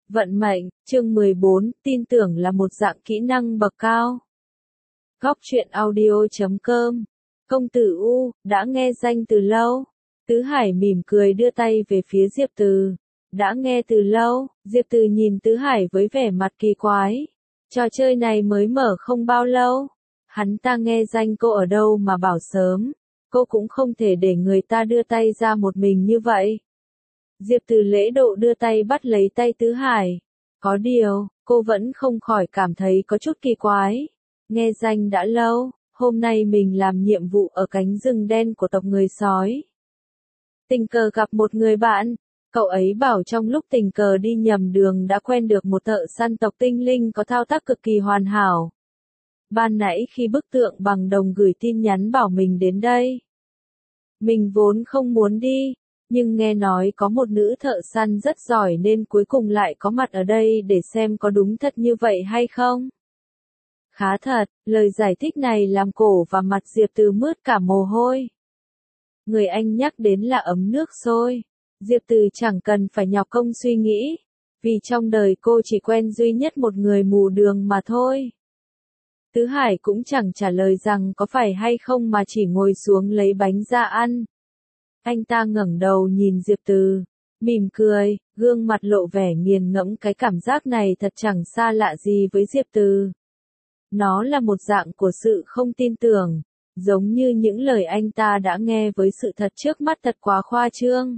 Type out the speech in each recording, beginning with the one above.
Vận mệnh, chương 14, tin tưởng là một dạng kỹ năng bậc cao. Góc truyện audio.com. Công tử U, đã nghe danh từ lâu. Tứ Hải mỉm cười đưa tay về phía Diệp Từ. Đã nghe từ lâu, Diệp Từ nhìn Tứ Hải với vẻ mặt kỳ quái. Trò chơi này mới mở không bao lâu. Hắn ta nghe danh cô ở đâu mà bảo sớm. Cô cũng không thể để người ta đưa tay ra một mình như vậy. Diệp Từ lễ độ đưa tay bắt lấy tay Tứ Hải. Có điều, cô vẫn không khỏi cảm thấy có chút kỳ quái. Nghe danh đã lâu, hôm nay mình làm nhiệm vụ ở cánh rừng đen của tộc người sói. Tình cờ gặp một người bạn, cậu ấy bảo trong lúc tình cờ đi nhầm đường đã quen được một thợ săn tộc tinh linh có thao tác cực kỳ hoàn hảo. Ban nãy khi bức tượng bằng đồng gửi tin nhắn bảo mình đến đây. Mình vốn không muốn đi. Nhưng nghe nói có một nữ thợ săn rất giỏi nên cuối cùng lại có mặt ở đây để xem có đúng thật như vậy hay không. Khá thật, lời giải thích này làm cổ và mặt Diệp Từ mướt cả mồ hôi. Người anh nhắc đến là ấm nước sôi. Diệp Từ chẳng cần phải nhọc công suy nghĩ, vì trong đời cô chỉ quen duy nhất một người mù đường mà thôi. Tứ Hải cũng chẳng trả lời rằng có phải hay không mà chỉ ngồi xuống lấy bánh ra ăn. Anh ta ngẩng đầu nhìn Diệp Từ, mỉm cười, gương mặt lộ vẻ nghiền ngẫm cái cảm giác này thật chẳng xa lạ gì với Diệp Từ. Nó là một dạng của sự không tin tưởng, giống như những lời anh ta đã nghe với sự thật trước mắt thật quá khoa trương.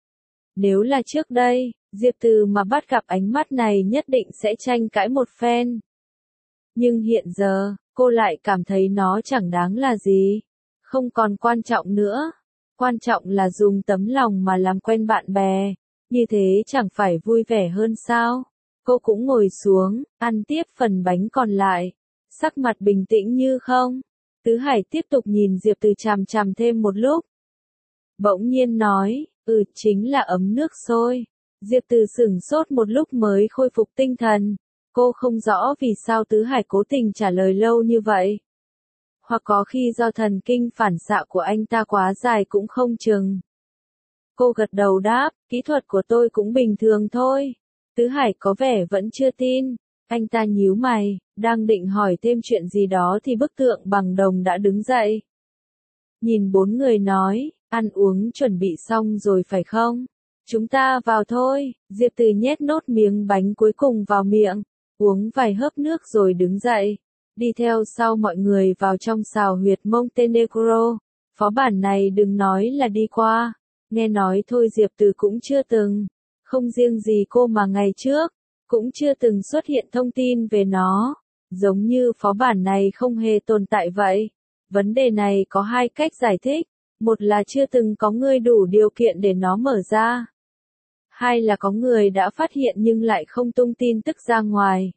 Nếu là trước đây, Diệp Từ mà bắt gặp ánh mắt này nhất định sẽ tranh cãi một phen. Nhưng hiện giờ, cô lại cảm thấy nó chẳng đáng là gì, không còn quan trọng nữa. Quan trọng là dùng tấm lòng mà làm quen bạn bè, như thế chẳng phải vui vẻ hơn sao? Cô cũng ngồi xuống, ăn tiếp phần bánh còn lại, sắc mặt bình tĩnh như không. Tứ Hải tiếp tục nhìn Diệp Từ chằm chằm thêm một lúc. Bỗng nhiên nói, chính là ấm nước sôi. Diệp Từ sửng sốt một lúc mới khôi phục tinh thần. Cô không rõ vì sao Tứ Hải cố tình trả lời lâu như vậy. Hoặc có khi do thần kinh phản xạ của anh ta quá dài cũng không chừng. Cô gật đầu đáp, kỹ thuật của tôi cũng bình thường thôi. Tứ Hải có vẻ vẫn chưa tin. Anh ta nhíu mày, đang định hỏi thêm chuyện gì đó thì bức tượng bằng đồng đã đứng dậy. Nhìn bốn người nói, ăn uống chuẩn bị xong rồi phải không? Chúng ta vào thôi. Diệp Từ nhét nốt miếng bánh cuối cùng vào miệng, uống vài hớp nước rồi đứng dậy. Đi theo sau mọi người vào trong sào huyệt Montenegro. Phó bản này đừng nói là đi qua. Nghe nói thôi Diệp Từ cũng chưa từng. Không riêng gì cô mà ngày trước, cũng chưa từng xuất hiện thông tin về nó. Giống như phó bản này không hề tồn tại vậy. Vấn đề này có hai cách giải thích. Một là chưa từng có người đủ điều kiện để nó mở ra. Hai là có người đã phát hiện nhưng lại không tung tin tức ra ngoài.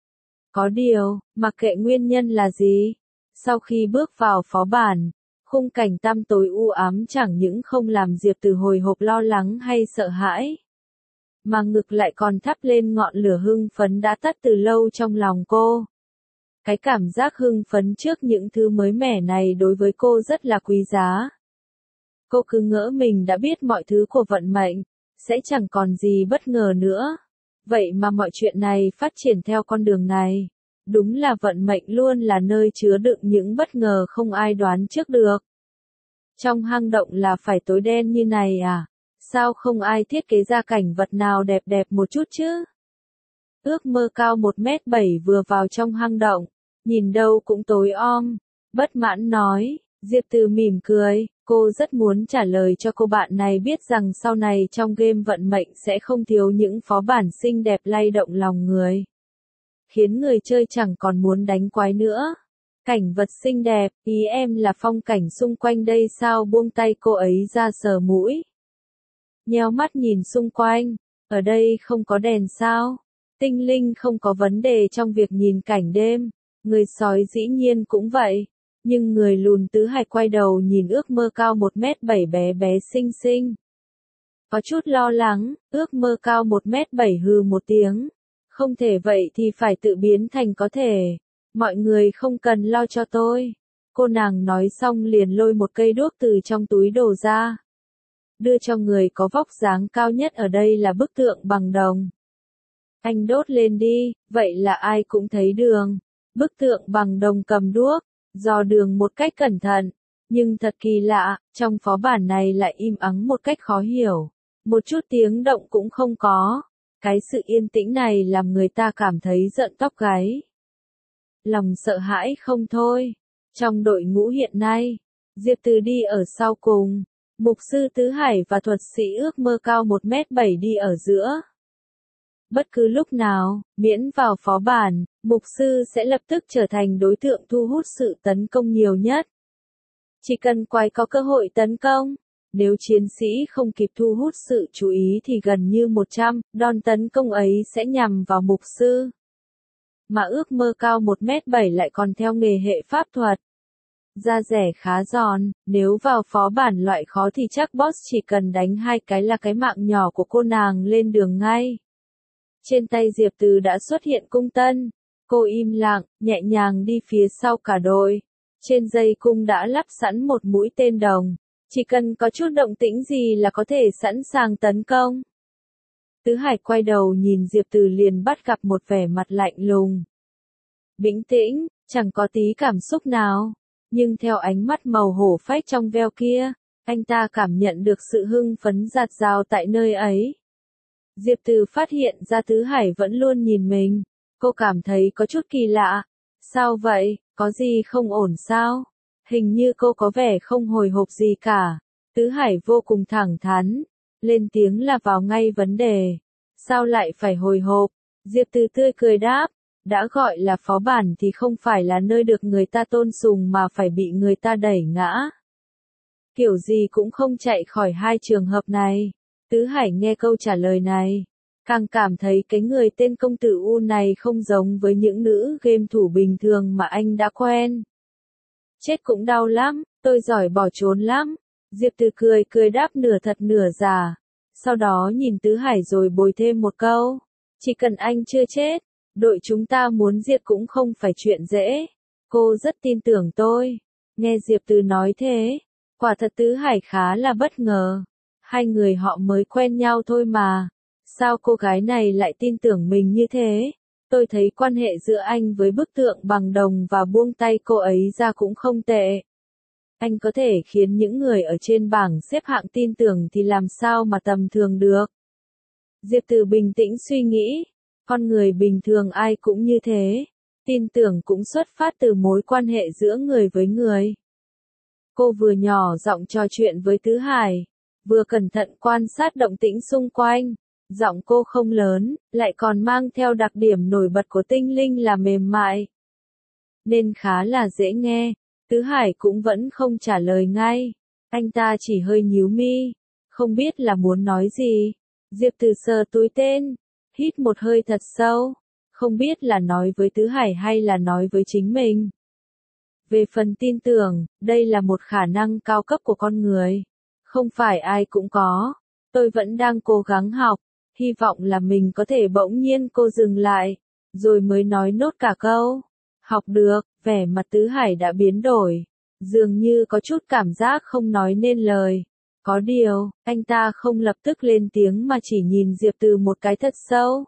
Có điều, mặc kệ nguyên nhân là gì, sau khi bước vào phó bản, khung cảnh tăm tối u ám chẳng những không làm Diệp Từ hồi hộp lo lắng hay sợ hãi, mà ngược lại còn thắp lên ngọn lửa hưng phấn đã tắt từ lâu trong lòng cô. Cái cảm giác hưng phấn trước những thứ mới mẻ này đối với cô rất là quý giá. Cô cứ ngỡ mình đã biết mọi thứ của vận mệnh, sẽ chẳng còn gì bất ngờ nữa. Vậy mà mọi chuyện này phát triển theo con đường này. Đúng là vận mệnh luôn là nơi chứa đựng những bất ngờ không ai đoán trước được. Trong hang động là phải tối đen như này à? Sao không ai thiết kế ra cảnh vật nào đẹp đẹp một chút chứ? Ước mơ cao 1m7 vừa vào trong hang động, nhìn đâu cũng tối om. Bất mãn nói, Diệp Từ mỉm cười. Cô rất muốn trả lời cho cô bạn này biết rằng sau này trong game vận mệnh sẽ không thiếu những phó bản xinh đẹp lay động lòng người. Khiến người chơi chẳng còn muốn đánh quái nữa. Cảnh vật xinh đẹp, ý em là phong cảnh xung quanh đây sao? Buông tay cô ấy ra sờ mũi. Nheo mắt nhìn xung quanh, ở đây không có đèn sao? Tinh linh không có vấn đề trong việc nhìn cảnh đêm, người sói dĩ nhiên cũng vậy. Nhưng người lùn Tứ Hải quay đầu nhìn ước mơ cao 1m7 bé bé xinh xinh. Có chút lo lắng, ước mơ cao 1m7 hừ một tiếng. Không thể vậy thì phải tự biến thành có thể. Mọi người không cần lo cho tôi. Cô nàng nói xong liền lôi một cây đuốc từ trong túi đồ ra. Đưa cho người có vóc dáng cao nhất ở đây là bức tượng bằng đồng. Anh đốt lên đi, vậy là ai cũng thấy đường. Bức tượng bằng đồng cầm đuốc, dò đường một cách cẩn thận. Nhưng thật kỳ lạ, trong phó bản này lại im ắng một cách khó hiểu. Một chút tiếng động cũng không có. Cái sự yên tĩnh này làm người ta cảm thấy giận tóc gáy. Lòng sợ hãi không thôi. Trong đội ngũ hiện nay, Diệp Từ đi ở sau cùng. Mục sư Tứ Hải và thuật sĩ ước mơ cao 1m7 đi ở giữa. Bất cứ lúc nào, miễn vào phó bản, mục sư sẽ lập tức trở thành đối tượng thu hút sự tấn công nhiều nhất. Chỉ cần quái có cơ hội tấn công, nếu chiến sĩ không kịp thu hút sự chú ý thì gần như 100 đòn tấn công ấy sẽ nhằm vào mục sư. Mà ước mơ cao 1m7 lại còn theo nghề hệ pháp thuật. Da rẻ khá giòn, nếu vào phó bản loại khó thì chắc boss chỉ cần đánh 2 cái là cái mạng nhỏ của cô nàng lên đường ngay. Trên tay Diệp Từ đã xuất hiện cung tân. Cô im lặng, nhẹ nhàng đi phía sau cả đội. Trên dây cung đã lắp sẵn một mũi tên đồng. Chỉ cần có chút động tĩnh gì là có thể sẵn sàng tấn công. Tứ Hải quay đầu nhìn Diệp Từ liền bắt gặp một vẻ mặt lạnh lùng. Bình tĩnh, chẳng có tí cảm xúc nào. Nhưng theo ánh mắt màu hổ phách trong veo kia, anh ta cảm nhận được sự hưng phấn dạt dào tại nơi ấy. Diệp Từ phát hiện ra Tứ Hải vẫn luôn nhìn mình. Cô cảm thấy có chút kỳ lạ. Sao vậy, có gì không ổn sao? Hình như cô có vẻ không hồi hộp gì cả. Tứ Hải vô cùng thẳng thắn. Lên tiếng là vào ngay vấn đề. Sao lại phải hồi hộp? Diệp Từ tươi cười đáp. Đã gọi là phó bản thì không phải là nơi được người ta tôn sùng mà phải bị người ta đẩy ngã. Kiểu gì cũng không chạy khỏi hai trường hợp này. Tứ Hải nghe câu trả lời này. Càng cảm thấy cái người tên công tử U này không giống với những nữ game thủ bình thường mà anh đã quen. Chết cũng đau lắm, tôi giỏi bỏ trốn lắm. Diệp Từ cười cười đáp nửa thật nửa giả. Sau đó nhìn Tứ Hải rồi bồi thêm một câu. Chỉ cần anh chưa chết, đội chúng ta muốn diệt cũng không phải chuyện dễ. Cô rất tin tưởng tôi. Nghe Diệp Từ nói thế, quả thật Tứ Hải khá là bất ngờ. Hai người họ mới quen nhau thôi mà. Sao cô gái này lại tin tưởng mình như thế? Tôi thấy quan hệ giữa anh với bức tượng bằng đồng và buông tay cô ấy ra cũng không tệ. Anh có thể khiến những người ở trên bảng xếp hạng tin tưởng thì làm sao mà tầm thường được. Diệp Từ bình tĩnh suy nghĩ. Con người bình thường ai cũng như thế. Tin tưởng cũng xuất phát từ mối quan hệ giữa người với người. Cô vừa nhỏ giọng trò chuyện với Tứ Hải, vừa cẩn thận quan sát động tĩnh xung quanh. Giọng cô không lớn, lại còn mang theo đặc điểm nổi bật của tinh linh là mềm mại. Nên khá là dễ nghe. Tứ Hải cũng vẫn không trả lời ngay. Anh ta chỉ hơi nhíu mi. Không biết là muốn nói gì. Diệp Từ sờ túi tên. Hít một hơi thật sâu. Không biết là nói với Tứ Hải hay là nói với chính mình. Về phần tin tưởng, đây là một khả năng cao cấp của con người. Không phải ai cũng có. Tôi vẫn đang cố gắng học. Hy vọng là mình có thể bỗng nhiên cô dừng lại. Rồi mới nói nốt cả câu. Học được, vẻ mặt Tứ Hải đã biến đổi. Dường như có chút cảm giác không nói nên lời. Có điều, anh ta không lập tức lên tiếng mà chỉ nhìn Diệp Từ một cái thật sâu.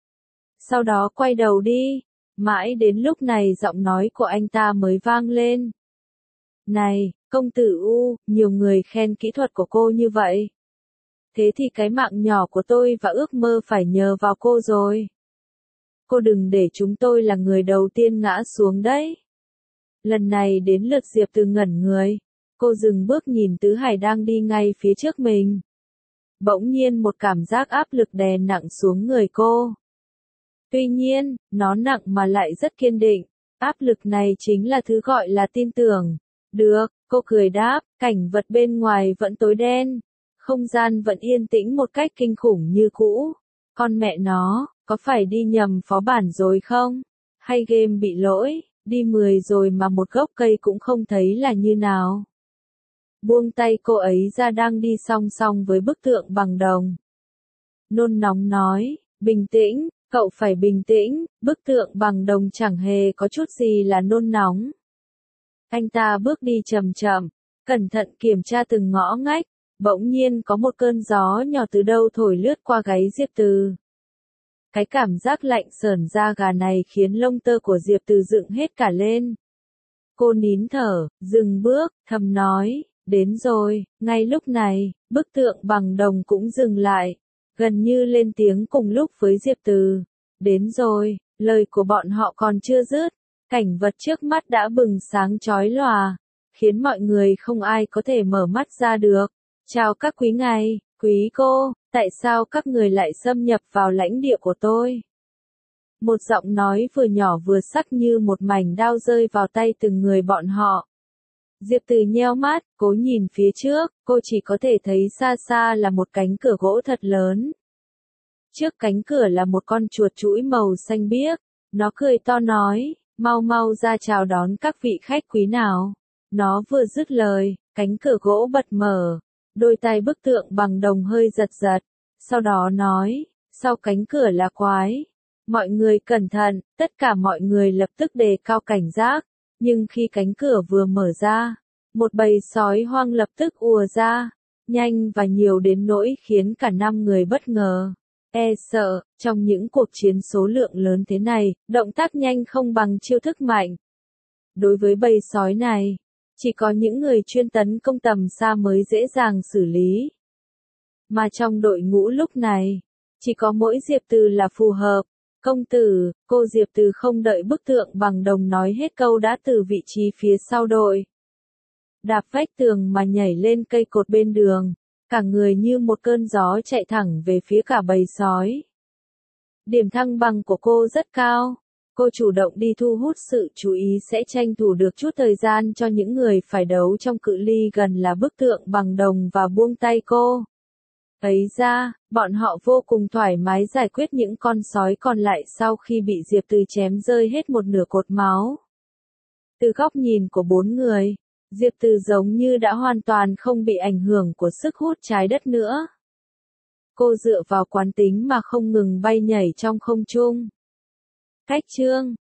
Sau đó quay đầu đi. Mãi đến lúc này giọng nói của anh ta mới vang lên. Này, công tử U, nhiều người khen kỹ thuật của cô như vậy. Thế thì cái mạng nhỏ của tôi và ước mơ phải nhờ vào cô rồi. Cô đừng để chúng tôi là người đầu tiên ngã xuống đấy. Lần này đến lượt Diệp Từ ngẩn người. Cô dừng bước nhìn Tứ Hải đang đi ngay phía trước mình. Bỗng nhiên một cảm giác áp lực đè nặng xuống người cô. Tuy nhiên, nó nặng mà lại rất kiên định. Áp lực này chính là thứ gọi là tin tưởng. Được, cô cười đáp, cảnh vật bên ngoài vẫn tối đen. Không gian vẫn yên tĩnh một cách kinh khủng như cũ. Con mẹ nó, có phải đi nhầm phó bản rồi không? Hay game bị lỗi, đi 10 rồi mà một gốc cây cũng không thấy là như nào? Buông tay cô ấy ra đang đi song song với bức tượng bằng đồng. Nôn nóng nói, bình tĩnh, cậu phải bình tĩnh, bức tượng bằng đồng chẳng hề có chút gì là nôn nóng. Anh ta bước đi chậm chậm, cẩn thận kiểm tra từng ngõ ngách. Bỗng nhiên có một cơn gió nhỏ từ đâu thổi lướt qua gáy Diệp Từ. Cái cảm giác lạnh sởn da gà này khiến lông tơ của Diệp Từ dựng hết cả lên. Cô nín thở, dừng bước, thầm nói, đến rồi. Ngay lúc này, bức tượng bằng đồng cũng dừng lại, gần như lên tiếng cùng lúc với Diệp Từ. Đến rồi, lời của bọn họ còn chưa dứt, cảnh vật trước mắt đã bừng sáng chói lòa, khiến mọi người không ai có thể mở mắt ra được. Chào các quý ngài, quý cô, tại sao các người lại xâm nhập vào lãnh địa của tôi? Một giọng nói vừa nhỏ vừa sắc như một mảnh đao rơi vào tay từng người bọn họ. Diệp Từ nheo mắt, cố nhìn phía trước, cô chỉ có thể thấy xa xa là một cánh cửa gỗ thật lớn. Trước cánh cửa là một con chuột chũi màu xanh biếc, nó cười to nói, mau mau ra chào đón các vị khách quý nào. Nó vừa dứt lời, cánh cửa gỗ bật mở, đôi tay bức tượng bằng đồng hơi giật giật, sau đó nói, sau cánh cửa là quái. Mọi người cẩn thận, tất cả mọi người lập tức đề cao cảnh giác, nhưng khi cánh cửa vừa mở ra, một bầy sói hoang lập tức ùa ra, nhanh và nhiều đến nỗi khiến cả 5 người bất ngờ. Sợ, trong những cuộc chiến số lượng lớn thế này, động tác nhanh không bằng chiêu thức mạnh. Đối với bầy sói này, chỉ có những người chuyên tấn công tầm xa mới dễ dàng xử lý. Mà trong đội ngũ lúc này, chỉ có mỗi Diệp Từ là phù hợp. Công tử, cô Diệp Từ không đợi bức tượng bằng đồng nói hết câu đã từ vị trí phía sau đội. Đạp vách tường mà nhảy lên cây cột bên đường, cả người như một cơn gió chạy thẳng về phía cả bầy sói. Điểm thăng bằng của cô rất cao. Cô chủ động đi thu hút sự chú ý sẽ tranh thủ được chút thời gian cho những người phải đấu trong cự ly gần là bức tượng bằng đồng và buông tay cô. Ấy ra, bọn họ vô cùng thoải mái giải quyết những con sói còn lại sau khi bị Diệp Từ chém rơi hết một nửa cột máu. Từ góc nhìn của 4 người, Diệp Từ giống như đã hoàn toàn không bị ảnh hưởng của sức hút trái đất nữa. Cô dựa vào quán tính mà không ngừng bay nhảy trong không trung. Cách chương